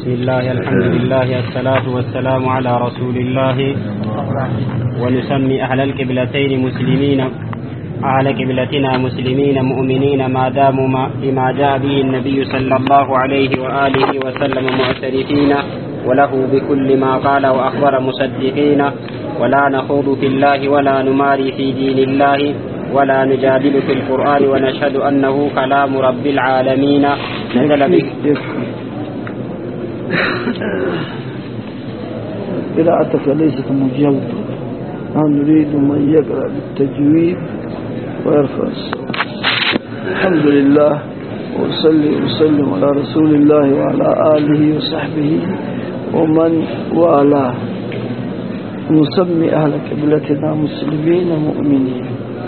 بسم الله الحمد لله الصلاة والسلام على رسول الله. ونسمي أهل القبلتين مسلمين، أهل قبلتنا مسلمين مؤمنين ما داموا بما جاء به النبي صلى الله عليه وآله وسلم معترفين وله بكل ما قال وأخبر مصدقين، ولا نخوض في الله ولا نماري في دين الله ولا نجادل في القرآن، ونشهد أنه كلام رب العالمين نزل به. قراءتك ليست مجودة، نريد من يقرأ بالتجويد ويرفع الصوت. الحمد لله وصلي وسلم على رسول الله وعلى آله وصحبه ومن والاه. نسمي أهل قبلتنا مسلمين مؤمنين.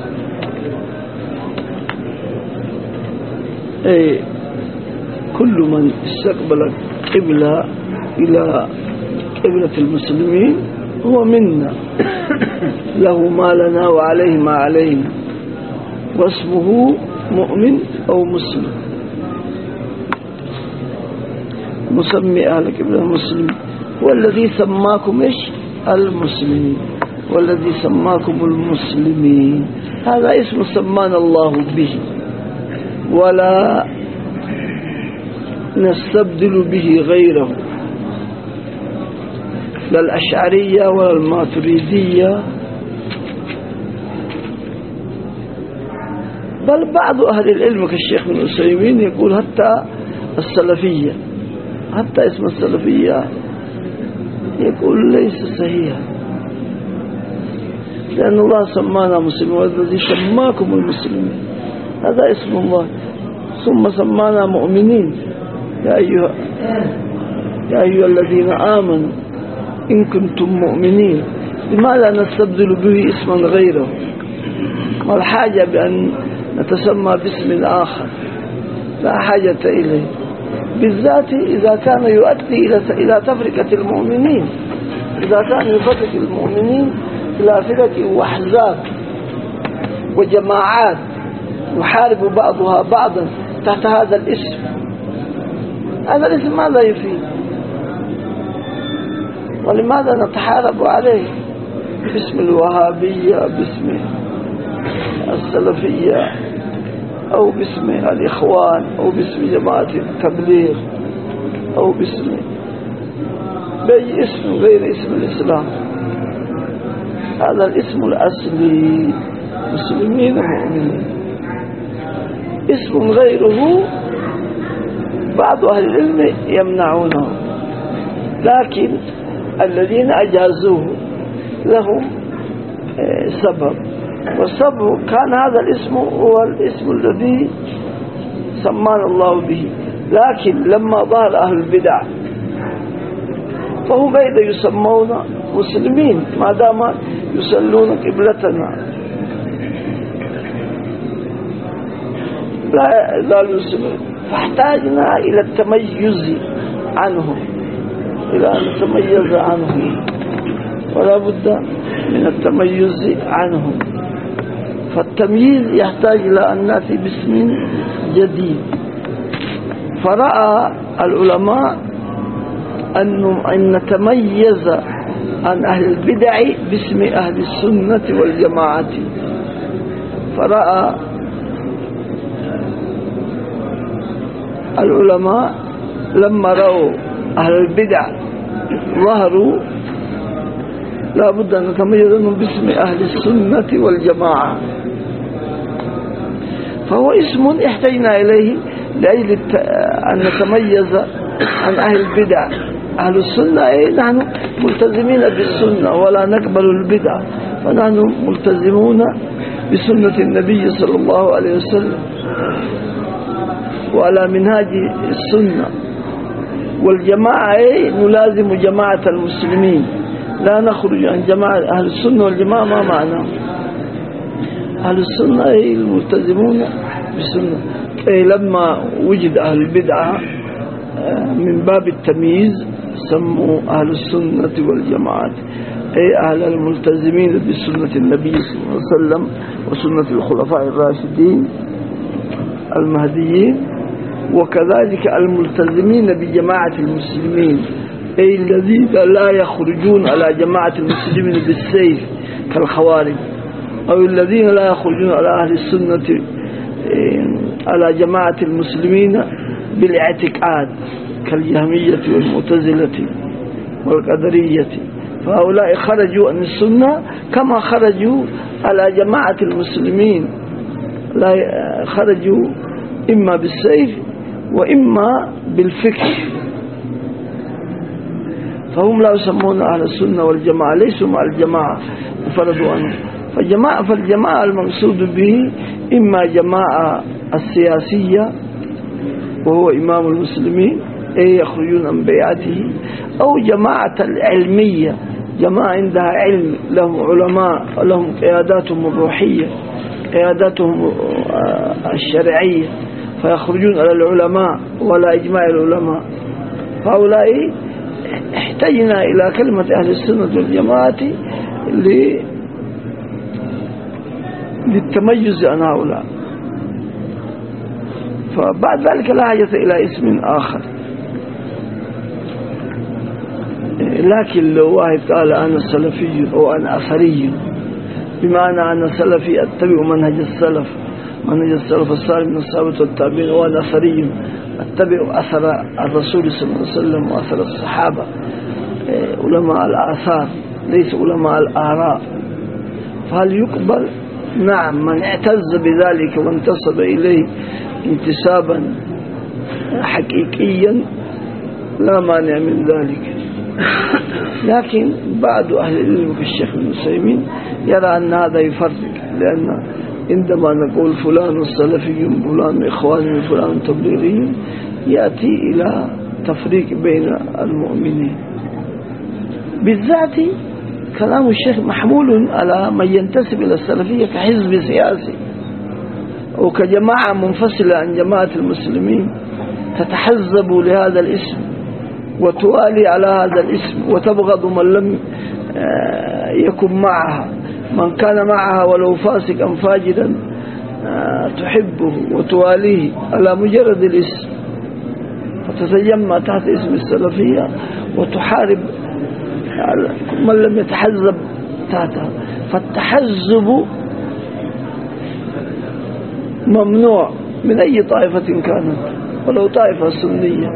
أي كل من استقبل قبلة إلى قبلة المسلمين هو منا، له ما لنا وعليه ما علينا، واسمه مؤمن أو مسلم. نسمي أهل قبلة المسلمين، والذي سماكم إيش؟ المسلمين، والذي سماكم المسلمين، هذا اسم سمانا الله به، ولا نستبدل به غيره، لا الأشعرية ولا الماتريدية، بل بعض أهل العلم كالشيخ ابن عثيمين يقول حتى السلفية، حتى اسم السلفية يقول ليس صحيح، لأن الله سمانا مسلمين، والذي سماكم المسلمين هذا اسم الله، ثم سمانا مؤمنين. يا أيها الذين آمنوا إن كنتم مؤمنين، لماذا نستبدل به اسما غيره؟ ما الحاجة بأن نتسمى باسم آخر؟ لا حاجة إليه، بالذات إذا كان يؤدي إلى تفرقة المؤمنين، إذا كان يفرق المؤمنين إلى فرق وأحزاب وجماعات يحارب بعضها بعضا تحت هذا الاسم. هذا الاسم ماذا يفيد؟ ولماذا نتحارب عليه باسم الوهابية، باسم السلفية، أو باسم الإخوان، أو باسم جماعة التبليغ، أو باسم بأي اسم غير اسم الإسلام؟ هذا الاسم الأصلي مسلمين مؤمنين. اسم غيره بعض أهل العلم يمنعونه، لكن الذين أجازوه لهم سبب، والسبب كان هذا الاسم هو الاسم الذي سمانا الله به، لكن لما ظهر أهل البدع فهم إذا يسمون مسلمين ما دام يصلون قبلتنا، لا يزالوا يسلمون، فاحتاجنا إلى التميز عنهم، إلى أن نتميز عنهم، ولا بد من التميز عنهم. فالتمييز يحتاج إلى أن نأتي باسم جديد. فرأى العلماء أن نتميز عن أهل البدع باسم أهل السنة والجماعة. فرأى العلماء لما رأوا أهل البدع ظهروا لا بد أن نتميز عنهم باسم أهل السنة والجماعة، فهو اسم احتجنا إليه لأجل أن نتميز عن أهل البدع. أهل السنة نحن ملتزمين بالسنة ولا نقبل البدع، فنحن ملتزمون بسنة النبي صلى الله عليه وسلم وعلى منهاج السنة. والجماعة نلازم جماعة المسلمين، لا نخرج عن جماعة أهل السنة والجماعة. ما معنى أهل السنة؟ الملتزمون بالسنة. لما وجد أهل البدعة من باب التمييز سموا أهل السنة والجماعة أهل الملتزمين بسنة النبي صلى الله عليه وسلم وسنة الخلفاء الراشدين المهديين وكذلك الملتزمين بجماعة المسلمين، أي الذين لا يخرجون على جماعة المسلمين بالسيف كالخوارج، أو الذين لا يخرجون على أهل السنة على جماعة المسلمين بالاعتقاد كالجهمية والمعتزلة والقدرية. فهؤلاء خرجوا عن السنة كما خرجوا على جماعة المسلمين، لا خرجوا إما بالسيف وإما بالفكر، فهم لا يسمون أهل السنة والجماعة، ليسوا مع الجماعة وفرضوا عنهم. فالجماعة المقصود به إما جماعة السياسية وهو إمام المسلمين أي يخرجون عن بيعته، أو جماعة العلمية، جماعة عندها علم، لهم علماء، لهم قياداتهم الروحية، قياداتهم الشرعية، فيخرجون على العلماء ولا إجماع العلماء. فهؤلاء احتجنا إلى كلمة أهل السنة والجماعة للتميز عن هؤلاء. فبعد ذلك لا حاجة إلى اسم آخر. لكن لو واحد قال أنا سلفي أو أنا أثري، بمعنى أنا سلفي أتبع منهج السلف، منهج السلف الصالح من الصحابة والتابعين، وأنا أثري أتبع أثر الرسول صلى الله عليه وسلم وأثر الصحابة، علماء الآثار ليس علماء الآراء، فهل يقبل؟ نعم، من اعتز بذلك وانتصب إليه انتسابا حقيقيا لا مانع من ذلك. لكن بعض أهل العلم كالشيخ ابن عثيمين يرى أن هذا يفرق، لأن عندما نقول فلان سلفي فلان إخواني فلان تبليغي يأتي إلى تفريق بين المؤمنين. بالذات كلام الشيخ محمول على من ينتسب إلى السلفية كحزب سياسي أو كجماعة منفصلة عن جماعة المسلمين تتحزب لهذا الاسم وتوالي على هذا الاسم وتبغض من لم يكن معها، من كان معها ولو فاسقا فاجدا تحبه وتواليه على مجرد الاسم، فتتجمع تحت اسم السلفية وتحارب من لم يتحزب تحتها. فالتحزب ممنوع من أي طائفة كانت، ولو طائفة سنية.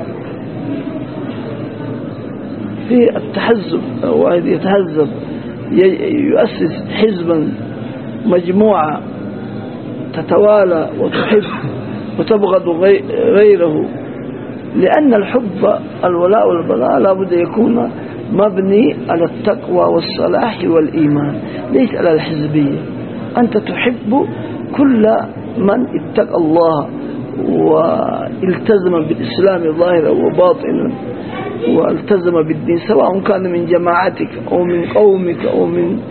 في التحزب، واحد يتحزب يؤسس حزبا، مجموعة تتوالى وتحب وتبغض غيره، لأن الحب الولاء والبراء لابد يكون مبني على التقوى والصلاح والإيمان، ليس على الحزبية. أنت تحب كل من اتقى الله والتزم بالإسلام ظاهرا وباطنا والتزم بالدين، سواء كان من جماعتك أو من قومك أو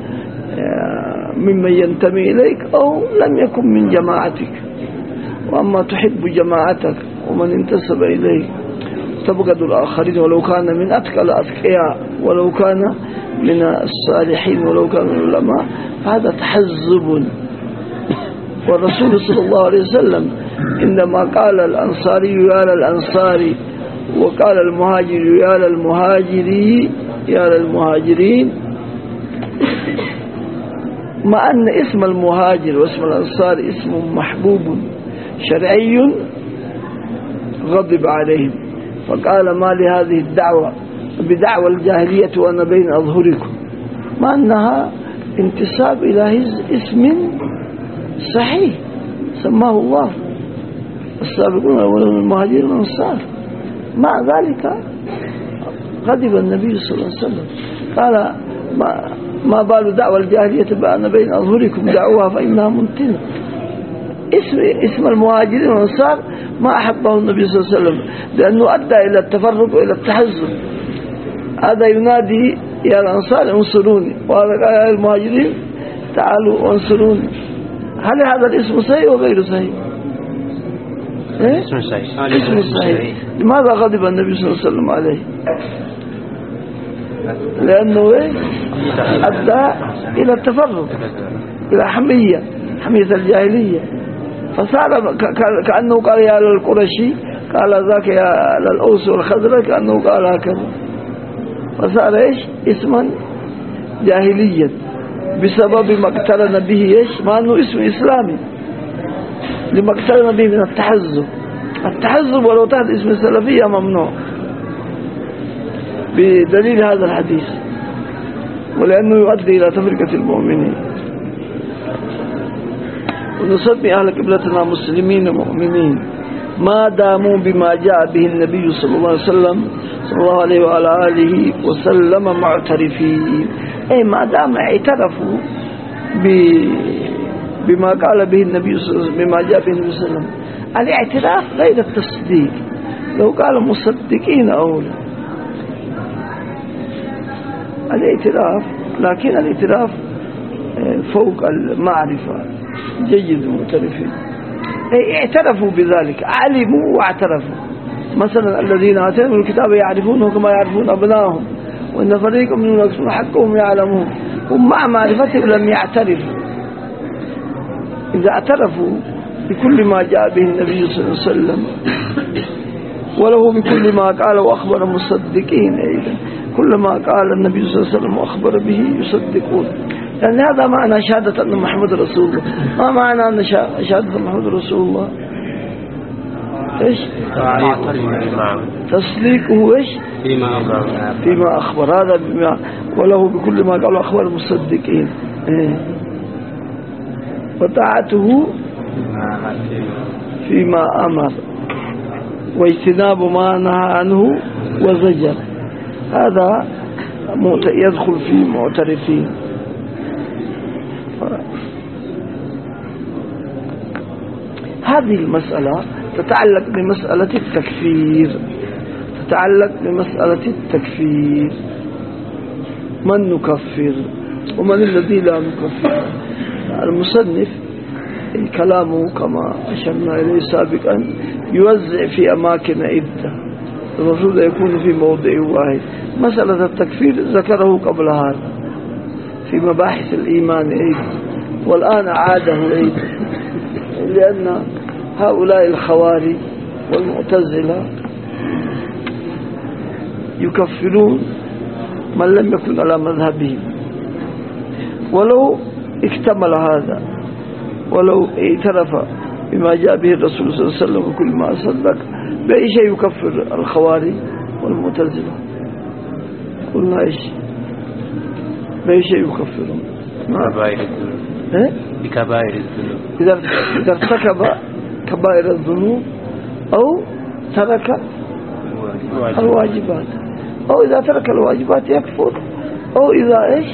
ممن ينتمي إليك أو لم يكن من جماعتك. وأما تحب جماعتك ومن انتسب إليك، تبغض الآخرين ولو كان من أتقى الأتقياء، ولو كان من الصالحين، ولو كان من العلماء، فهذا تحزب. والرسول صلى الله عليه وسلم عندما قال الأنصاري يا للأنصاري وقال المهاجر يا للمهاجري يا للمهاجرين، مع أن اسم المهاجر واسم الأنصار اسم محبوب شرعي، غضب عليهم فقال ما لهذه الدعوة بدعوى الجاهلية وأنا بين أظهركم، مع أنها انتساب إلى اسم صحيح سماه الله السابقون الأولون من المهاجرين والأنصار. مع ذلك غضب النبي صلى الله عليه وسلم، قال ما بال دعوى الجاهلية بأن بين أظهركم دعوها فإنها منتنة. اسم المهاجرين والأنصار ما أحبه النبي صلى الله عليه وسلم، لأنه أدى إلى التفرق وإلى التحزب. هذا ينادي يا الأنصار انصروني، وهذا قال يا المهاجرين تعالوا انصروني. هل هذا الاسم صحيح وغير صحيح؟ اسم صحيح. اسم صحيح. لماذا غضب النبي صلى الله عليه وسلم عليه؟ لأنه أدى إلى التفرق، إلى حمية الجاهلية، فصار كأنه قال يا للقرشي قال ذاك يا للأوس والخزرج كأنه قال هكذا، فصار إيش اسما جاهليا بسبب ما اقترن به إيش مع أنه اسم إسلامي، لما اقترن به من التحزب. التحزب ولو تحت اسم السلفية ممنوع بدليل هذا الحديث، ولأنه يؤدي إلى تفرقة المؤمنين. ونسمي أهل قبلتنا مسلمين مؤمنين ما داموا بما جاء به النبي صلى الله عليه وسلم صلى الله عليه وعلى آله وسلم معترفين، أي ما دام اعترفوا بما قال به النبي صلى الله عليه وسلم، بما جاء به النبي صلى الله عليه وسلم. الاعتراف غير التصديق، لو قال مصدقين أولى الاعتراف، لكن الاعتراف فوق المعرفة. جيد معترفين، اعترفوا بذلك، علموا واعترفوا. مثلا الذين آتيناهم الكتاب يعرفونه كما يعرفون أبناءهم وإن فريقا منهم يكتمون حقهم يعلمون. هم مع معرفتهم لم يعترفوا. إذا اعترفوا بكل ما جاء به النبي صلى الله عليه وسلم وله بكل ما قال وأخبر مصدقين، أيضا كل ما قال النبي صلى الله عليه وسلم وأخبر به يصدقون. لأن هذا معنى شهادة أن محمد رسول الله. ما معنى أن شهادة محمد رسول الله؟ إيش؟ تصديقه إيش؟ فيما أخبر. هذا بما وله بكل ما قال أخبر المصدقين. وطاعته فيما أمر واجتناب ما نهى عنه وزجر. هذا يدخل في معترفين. هذه المسألة تتعلق بمسألة التكفير، من نكفر ومن الذي لا نكفر. المصنف كلامه كما أشرنا إليه سابقا يوزع في أماكن عدة، المفروض يكون في موضع واحد. مسألة التكفير ذكره قبل هذا في مباحث الإيمان أيضا، والآن عاده أيضا، لأن هؤلاء الخوارج والمعتزلة يكفرون من لم يكن على مذهبهم، ولو اكتمل هذا، ولو اعترف بما جاء به الرسول صلى الله عليه وسلم وكل ما صدق، بأي شيء يكفر الخوارج والمعتزلة؟ قلنا إيش؟ بأي شيء يكفرون؟ بكبائر الذنوب. إذا ارتكب كبائر الذنوب أو ترك الواجبات، أو إذا ترك الواجبات يكفر، أو إذا إيش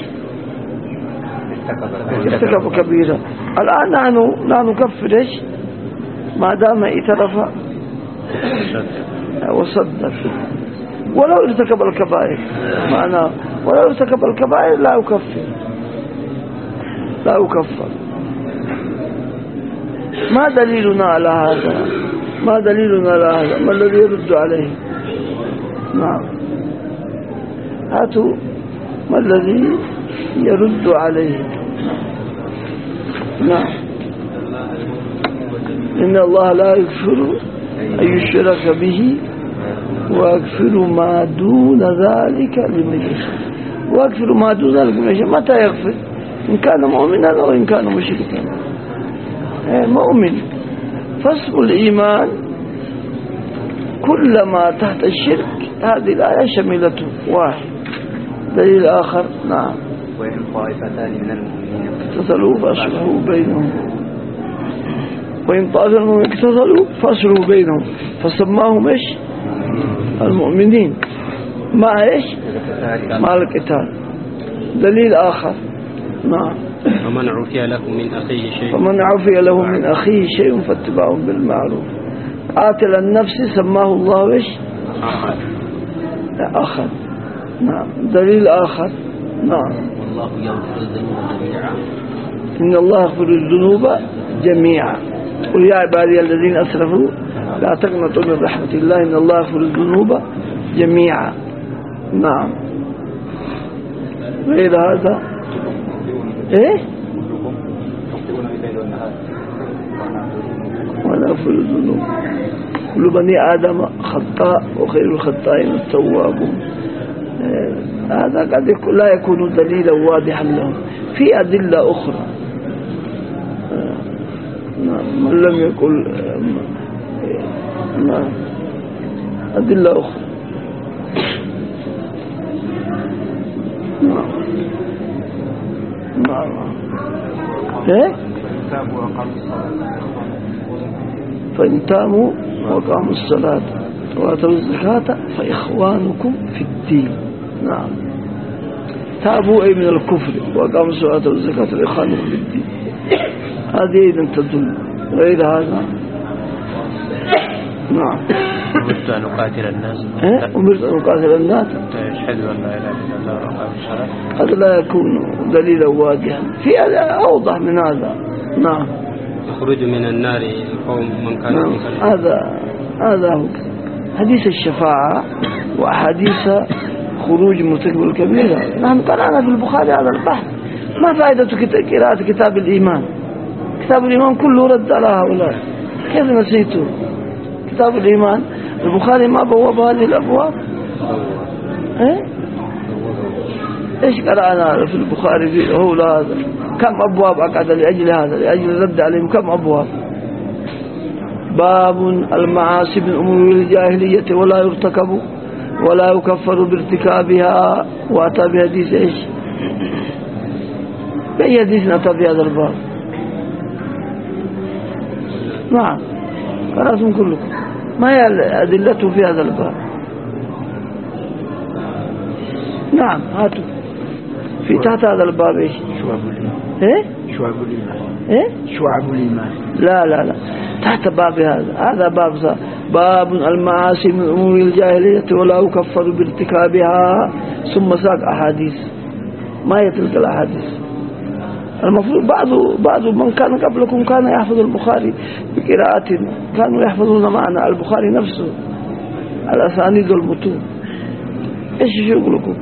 ارتكب كبيرة. الآن لا نكفر إيش ما دام اعترف وصدق، ولو ارتكب الكبائر. معناه ولو ارتكب الكبائر لا يكفر. ما دليلنا على هذا؟ ما الذي يرد عليه؟ نعم، هاتوا ما الذي يرد عليه. نعم، إن الله لا يغفر أن يشرك به ويغفر ما دون ذلك لمن يشاء. ويغفر ما دون ذلك لمن يشاء. متى يغفر؟ إن كان مؤمنا أو إن كان مشركا. مؤمن، فاسم الإيمان كل ما تحت الشرك. هذه الآية شملته. واحد. دليل آخر. نعم، وإن طائفتان من المؤمنين اقتتلوا فأصلحوا بينهم. وإن طائفتان اقتتلوا فأصلحوا بينهم، فسماهم إيش؟ المؤمنين. مع إيش؟ مع القتال. دليل آخر. نعم، فمن عفي له من أخيه شيء فاتباع بالمعروف. قاتل النفس سماه الله إيش؟ أخذ. نعم، دليل آخر. نعم، والله يغفر الذنوب جميعا. إن الله يغفر الذنوب جميعا. قل يا عبادي الذين أسرفوا لا تقنطوا من رحمة الله إن الله يغفر الذنوب جميعا. نعم، غير هذا إيه؟ ولا يغفر الذنوب. كل بني آدم خطاء وخير الخطائين التوابون. هذا قد لا يكون دليلا واضحا لهم. في أدلة أخرى من لم يقل أدلة أخرى. فإن تابوا وقاموا الصلاة وآتوا الزكاة فإخوانكم في الدين. نعم، تابوا أي من الكفر وقاموا الصلاة والزكاة فإخوانكم في الدين. هذه إذن تدل. غير هذا نعم. أمرت أن أقاتل الناس. أمرت أن أقاتل الناس يشهدوا أن لا إله إلا الله وأقاموا الصلاة. هذا لا يكون دليلا واضحا. في أوضح من هذا. نعم. يخرج من النار القوم من كان نعم. هذا هو حديث الشفاعة وأحاديث خروج مرتكب الكبيرة. نحن قرأنا في البخاري هذا البحث. ما فائدة قراءة كتاب الإيمان؟ كتاب الإيمان كله رد على هؤلاء. كيف نسيته؟ كتاب الإيمان البخاري ما بواب هذه الأبواب. إيش قرأنا في البخاري هو هذا؟ كم أبواب أقعد لأجل هذا، لأجل رد عليهم كم أبواب. باب المعاصي من أمور الجاهلية ولا يرتكب ولا يكفر بارتكابها. وأتى بحديث إيش؟ بأي حديث أتى بهذا الباب؟ نعم، قرأتم كلكم. ما هي أدلته في هذا الباب؟ نعم، هاتوا في تحت هذا الباب إيش؟ شعب الإيمان. شعب الإيمان. لا تحت باب هذا باب المعاصي من أمور الجاهلية ولا يكفر بارتكابها. ثم ساق أحاديث. ما هي تلك الأحاديث؟ المفروض بعض من كان قبلكم كان يحفظ البخاري بقراءتنا، كانوا يحفظون معنا البخاري نفسه الأسانيد والمتون. إيش شغلكم؟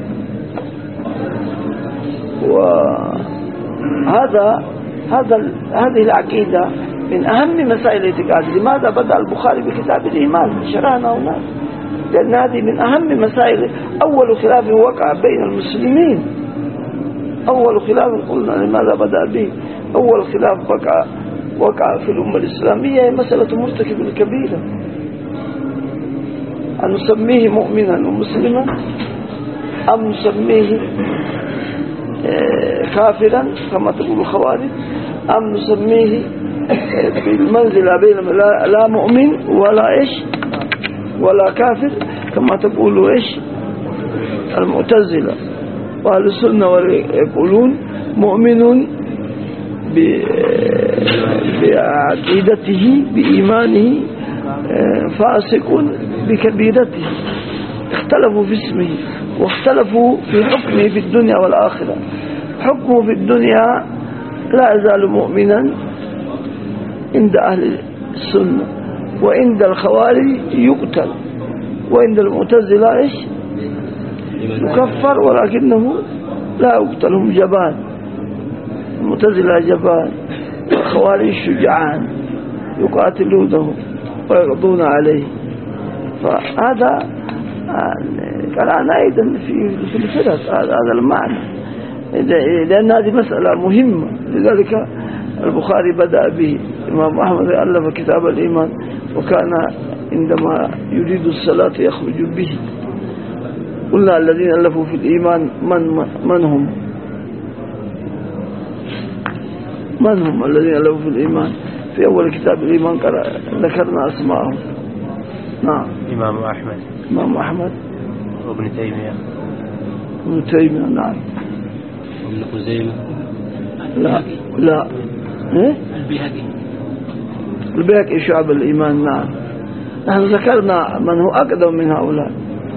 هذه العقيدة من أهم مسائل الاعتقاد. لماذا بدأ البخاري بكتاب الإيمان؟ شرحنا هناك لأن هذه من أهم مسائل. أول خلاف وقع بين المسلمين، أول خلاف قلنا لماذا بدأ به. أول خلاف وقع في الأمة الإسلامية هي مسألة مرتكب الكبيرة، أن نسميه مؤمنا ومسلما أم نسميه كافرا كما تقول الخوارج، أم نسميه بالمنزلة بين لا مؤمن ولا إيش ولا كافر كما تقول إيش المعتزلة. وأهل السنة يقولون مؤمن بعقيدته بإيمانه، فاسق بكبيرته. اختلفوا في اسمه واختلفوا في حكمه في الدنيا والآخرة. حكمه في الدنيا لا يزال مؤمنا عند أهل السنة، وعند الخوارج يقتل، وعند المعتزلة إيش يكفر ولكنه لا يقتل. هم جبان، المعتزلة جبان والخوارج شجعان يقاتلونه ويقضون عليه. فهذا قرأنا أيضا في الفرق هذا المعنى، لأن هذه مسألة مهمة. لذلك البخاري بدأ به. الإمام أحمد ألف كتاب الإيمان وكان عندما يريد الصلاة يخرج به. قلنا الذين ألفوا في الإيمان من هم الذين ألفوا في الإيمان؟ في أول كتاب الإيمان ذكرنا أسماءهم. نعم، إمام أحمد وابن تيمية نعم، وابن خزيمة لا البيهقي شعب الإيمان. نعم، نحن ذكرنا من هو أقدم من هؤلاء.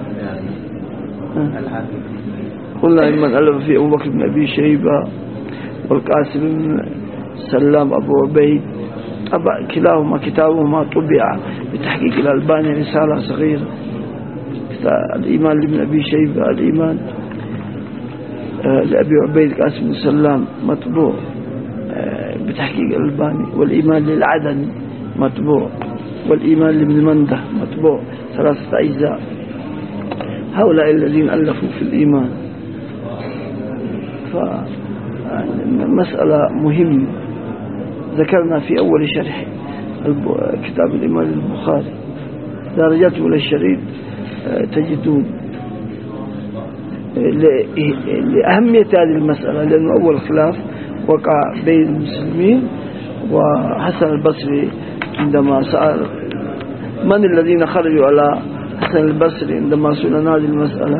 قلنا من ألف في أبو بكر بن أبي شيبة والقاسم بن سلام أبو عبيد. كلاهما كتابهما طبع بتحقيق الألباني رسالة صغيرة. الإيمان لابن أبي شيبة، الإيمان لأبي عبيد قاسم بن سلام مطبوع بتحقيق الألباني، والإيمان للعدني مطبوع والإيمان لابن منده مطبوع 3 أجزاء. هؤلاء الذين ألفوا في الإيمان. فمسألة مهمة ذكرنا في أول شرح كتاب الإمام البخاري، إذا رجعتم إلى الشريط تجدون لأهمية هذه المسألة، لأن أول خلاف وقع بين المسلمين وحسن البصري عندما سأل من الذين خرجوا على حسن البصري عندما سئل عن هذه المسألة.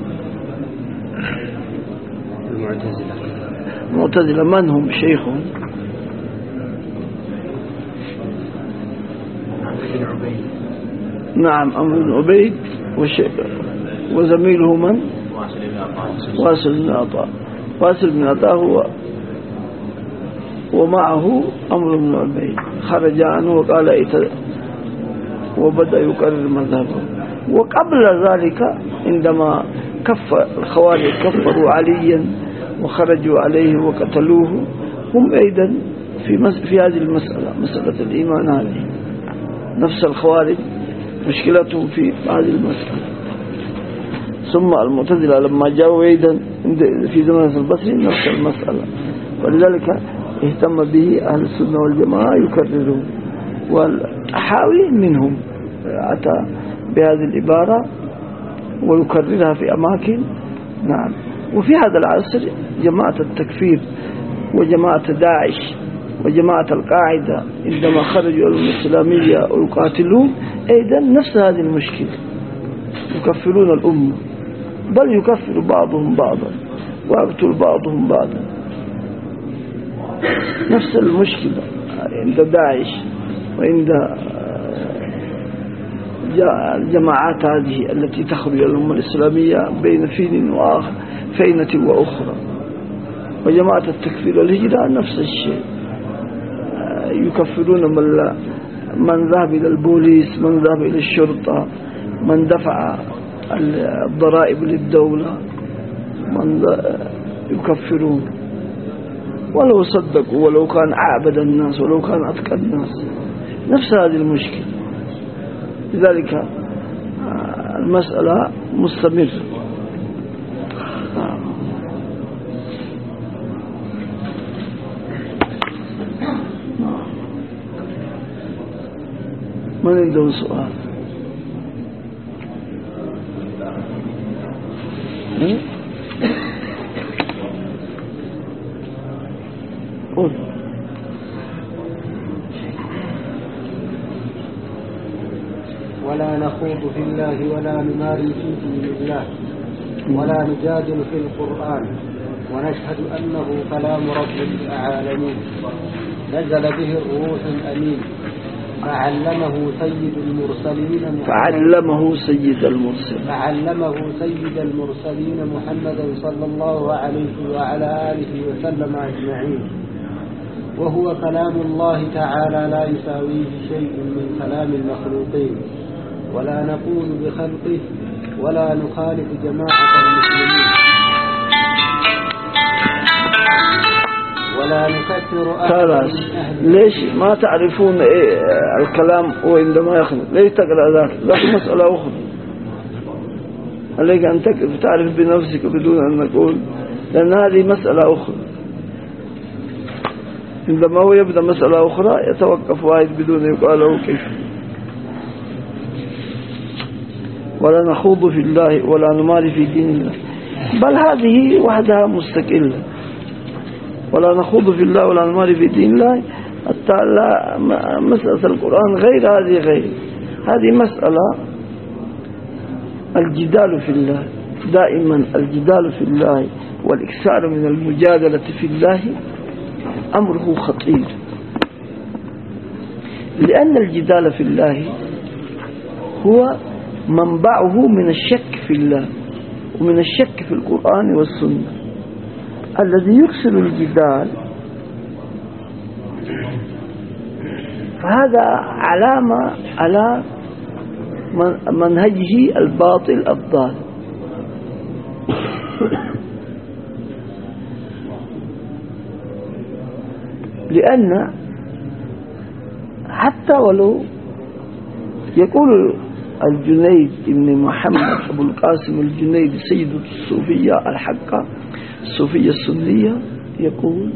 المعتزلة. من هم شيخهم؟ نعم عمرو بن عبيد وزميله من؟ واصل بن عطاء. واصل بن عطاء هو ومعه عمرو بن عبيد خرج عنه وقال وبدأ يكرر مذهبه. وقبل ذلك عندما الخوارج كفروا عليا وخرجوا عليه وقتلوه، هم أيضا في هذه المسألة، مسألة الإيمان هذه نفس الخوارج مشكلتهم في هذه المسألة. ثم المعتزلة لما جاءوا أيضا في زمن البصري نفس المسألة، ولذلك اهتم به أهل السنة والجماعة يكررون. والحاوي منهم أتى بهذه العبارة ويكررها في أماكن. نعم. وفي هذا العصر جماعة التكفير وجماعة داعش وجماعة القاعدة عندما خرجوا الإسلامية ويقاتلون أيضا نفس هذه المشكلة، يكفرون الأمة، بل يكفر بعضهم بعضا ويقتل بعضهم بعضا. نفس المشكلة عند داعش وعند الجماعات هذه التي تخرج الأمة الإسلامية بين فينة وأخرى. وجماعة التكفير والهجرة نفس الشيء، يكفرون من ذهب إلى البوليس، من ذهب إلى الشرطة، من دفع الضرائب للدولة، من يكفرون ولو صدقوا ولو كان أعبد الناس ولو كان أتقى الناس. نفس هذه المشكلة. لذلك المسألة مستمرة. من عنده سؤال؟ قل. ولا نخوض في الله ولا نماري في دين الله ولا نجادل في القرآن ونشهد أنه كلام رب العالمين نزل به الروح الأمين فعلمه سيد المرسلين محمدا صلى الله عليه وعلى آله وسلم أجمعين. وهو كلام الله تعالى لا يساويه شيء من كلام المخلوقين، ولا نقول بخلقه ولا نخالف جماعة المسلمين ولا نكثر أهل. ليش ما تعرفون الكلام وعندما يخلق؟ ليش تقرأ ذاك مسألة أخرى. عليك أن تعرف بنفسك بدون أن نقول، لأن هذه مسألة أخرى. عندما هو يبدأ مسألة أخرى يتوقف واحد بدون يقال له كيف. ولا نخوض في الله ولا نماري في دين الله، بل هذه وحدها مستقلة. ولا نخوض في الله ولا نماري في دين الله حتى لا مسألة القرآن غير هذه غير هذه مسألة الجدال في الله. دائما الجدال في الله والإكثار من المجادلة في الله أمره خطير، لأن الجدال في الله هو منبعه من الشك في الله ومن الشك في القرآن والسنة. الذي يكثر الجدال فهذا علامة على منهجه الباطل الضال. لأن حتى ولو يقول الجنيد بن محمد أبو القاسم الجنيد سيد الصوفية الحقة الصوفية السنية، يقول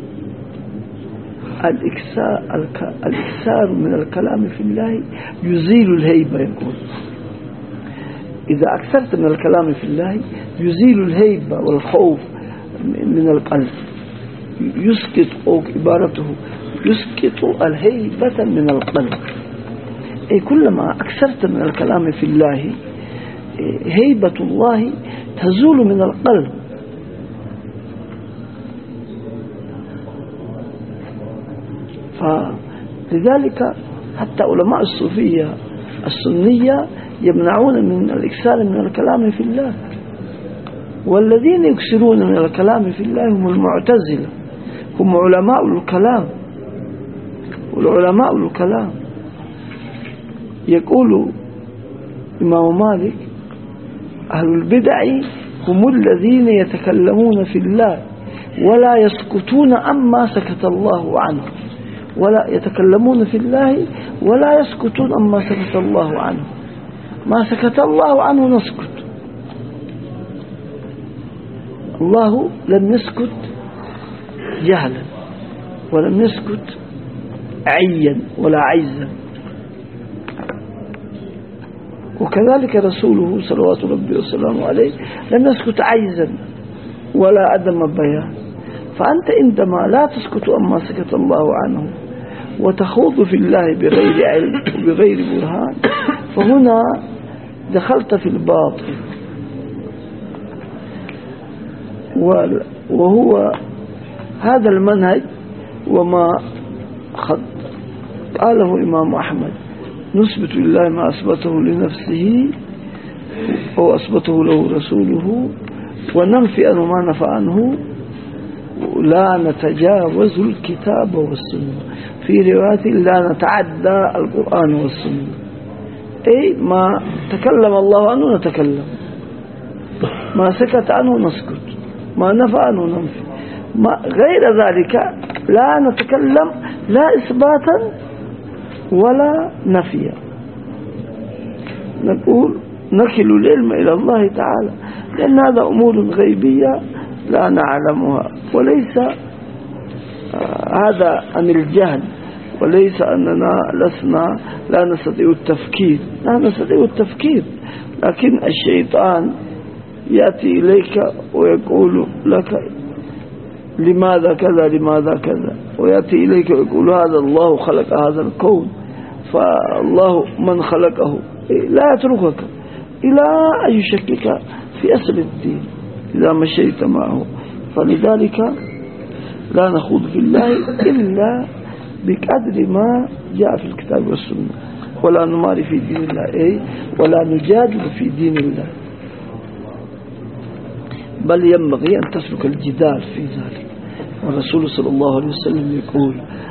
الإكثار من الكلام في الله يزيل الهيبة. يقول إذا أكثرت من الكلام في الله يزيل الهيبة والخوف من القلب، يسقط، أو عبارته يسقط الهيبة من القلب. أي كلما أكثرت من الكلام في الله هيبة الله تزول من القلب. فلذلك حتى علماء الصوفية السنية يمنعون من الإكثار من الكلام في الله، والذين يكثرون من الكلام في الله هم المعتزلة، هم علماء الكلام. والعلماء الكلام يقول إمام مالك أهل البدع هم الذين يتكلمون في الله ولا يسكتون عما سكت الله عنه، ولا يتكلمون في الله ولا يسكتون عما سكت الله عنه. ما سكت الله عنه نسكت. الله لم يسكت جهلا، ولم يسكت عيا ولا عيزا، وكذلك رسوله صلوات ربي وسلامه عليه لم يسكت عيزا ولا عدم بيان. فأنت عندما لا تسكت عما سكت الله عنه وتخوض في الله بغير علم وبغير برهان، فهنا دخلت في الباطل. وهو هذا المنهج وما قاله الإمام أحمد: نثبت لله ما أثبته لنفسه أو أثبته له رسوله، وننفي عنه ما نفى عنه، لا نتجاوز الكتاب والسنة. في رواية لا نتعدى القرآن والسنة. أي ما تكلم الله عنه نتكلم، ما سكت عنه نسكت، ما نفى عنه ننفي، غير ذلك لا نتكلم لا إثباتا ولا نفيا. نقول نكل العلم إلى الله تعالى، لأن هذا أمور غيبية لا نعلمها، وليس هذا عن الجهل، وليس أننا لا نستطيع التفكير، لا نستطيع التفكير، لكن الشيطان يأتي إليك ويقول لك لماذا كذا لماذا كذا، ويأتي إليك ويقول هذا الله خلق هذا الكون، فالله من خلقه لا يتركك إلى أن يشكك في أصل الدين إذا مشيت معه. فلذلك لا نخوض في الله إلا بقدر ما جاء في الكتاب والسنة، ولا نماري في دين الله ولا نجادل في دين الله، بل ينبغي أن تسلك الجدال في ذلك. والرسول صلى الله عليه وسلم يقول: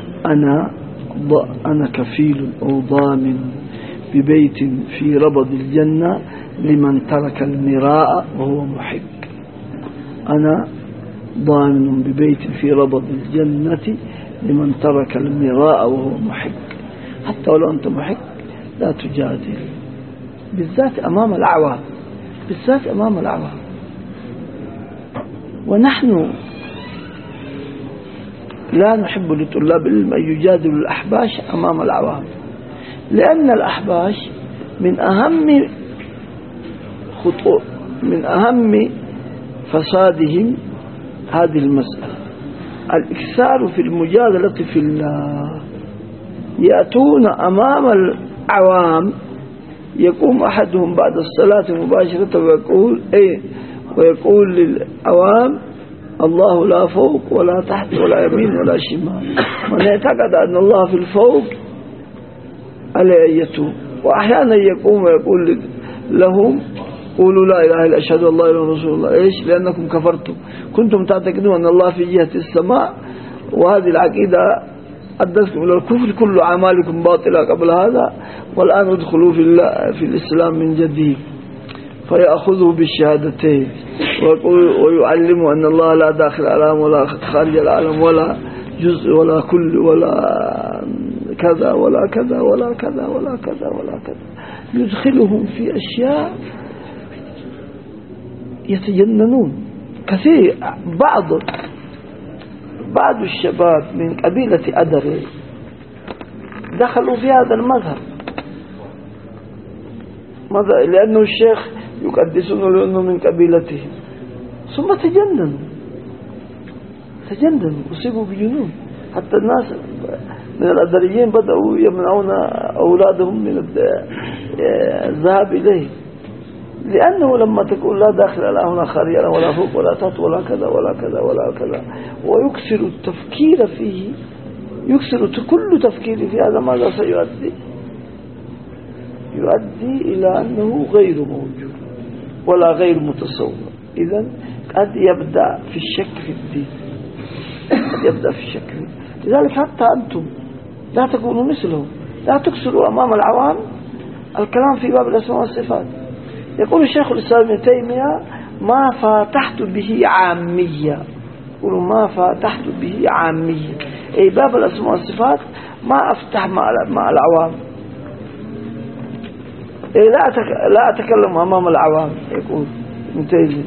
أنا كفيل أو ضامن ببيت في ربض الجنة لمن ترك المراء وهو محق. أنا ضامن ببيت في ربض الجنة لمن ترك المراء وهو محق. حتى ولو أنت محق لا تجادل، بالذات أمام الأعوام، بالذات أمام الأعوام. ونحن لا نحب لطلاب العلم أن يجادلوا الأحباش أمام العوام، لأن الأحباش من أهم فسادهم هذه المسألة، الإكثار في المجادلة في الله. يأتون أمام العوام، يقوم أحدهم بعد الصلاة مباشرة ويقول للعوام: الله لا فوق ولا تحت ولا يمين ولا شمال. من يعتقد أن الله في الفوق عليه أن يتوب. وأحيانا يقوم ويقول لهم: قولوا لا إله إلا أشهد الله إلا رسول الله. إيش؟ لأنكم كفرتم، كنتم تعتقدون أن الله في جهة السماء، وهذه العقيدة أدتكم إلى الكفر، كل أعمالكم باطلة قبل هذا، والآن ادخلوا في الإسلام من جديد. فيأخذه بالشهادتين ويعلمه أن الله لا داخل العالم ولا خارج العالم ولا جزء ولا كل ولا كذا ولا كذا ولا كذا ولا كذا ولا كذا، يدخلهم في أشياء يتجننون. كثير بعض الشباب من قبيلة أدري دخلوا في هذا المذهب لأنه الشيخ يقدسونه لأنه من قبيلتهم، ثم تجننوا وصيبوا بجنون. حتى الناس من الأدريين بدأوا يمنعون أولادهم من الذهاب إليه، لأنه لما تقول لا داخل لا هنا خارج ولا فوق ولا تحت ولا كذا ولا كذا ولا كذا، ويكسر التفكير فيه، يكسر كل تفكير في هذا، ماذا سيؤدي؟ يؤدي إلى أنه غير موجود ولا غير متصور. إذن قد يبدأ في الشك في الدين، قد يبدأ في الشك في الدين. لذلك حتى أنتم لا تكونوا مثلهم، لا تكسروا أمام العوام الكلام في باب الأسماء والصفات. يقول الشيخ الإسلام ابن تيمية ما فاتحت به عامية، يقولوا ما فاتحت به عامية، أي باب الأسماء والصفات ما أفتح مع العوام، أي لا أتكلم أمام العوام. يقول ابن تيمية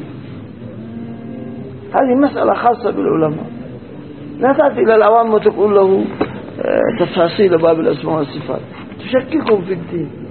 هذه مسألة خاصة بالعلماء، لا تأتي إلى العوام وتقول له تفاصيل باب الأسماء والصفات، تشككهم في الدين.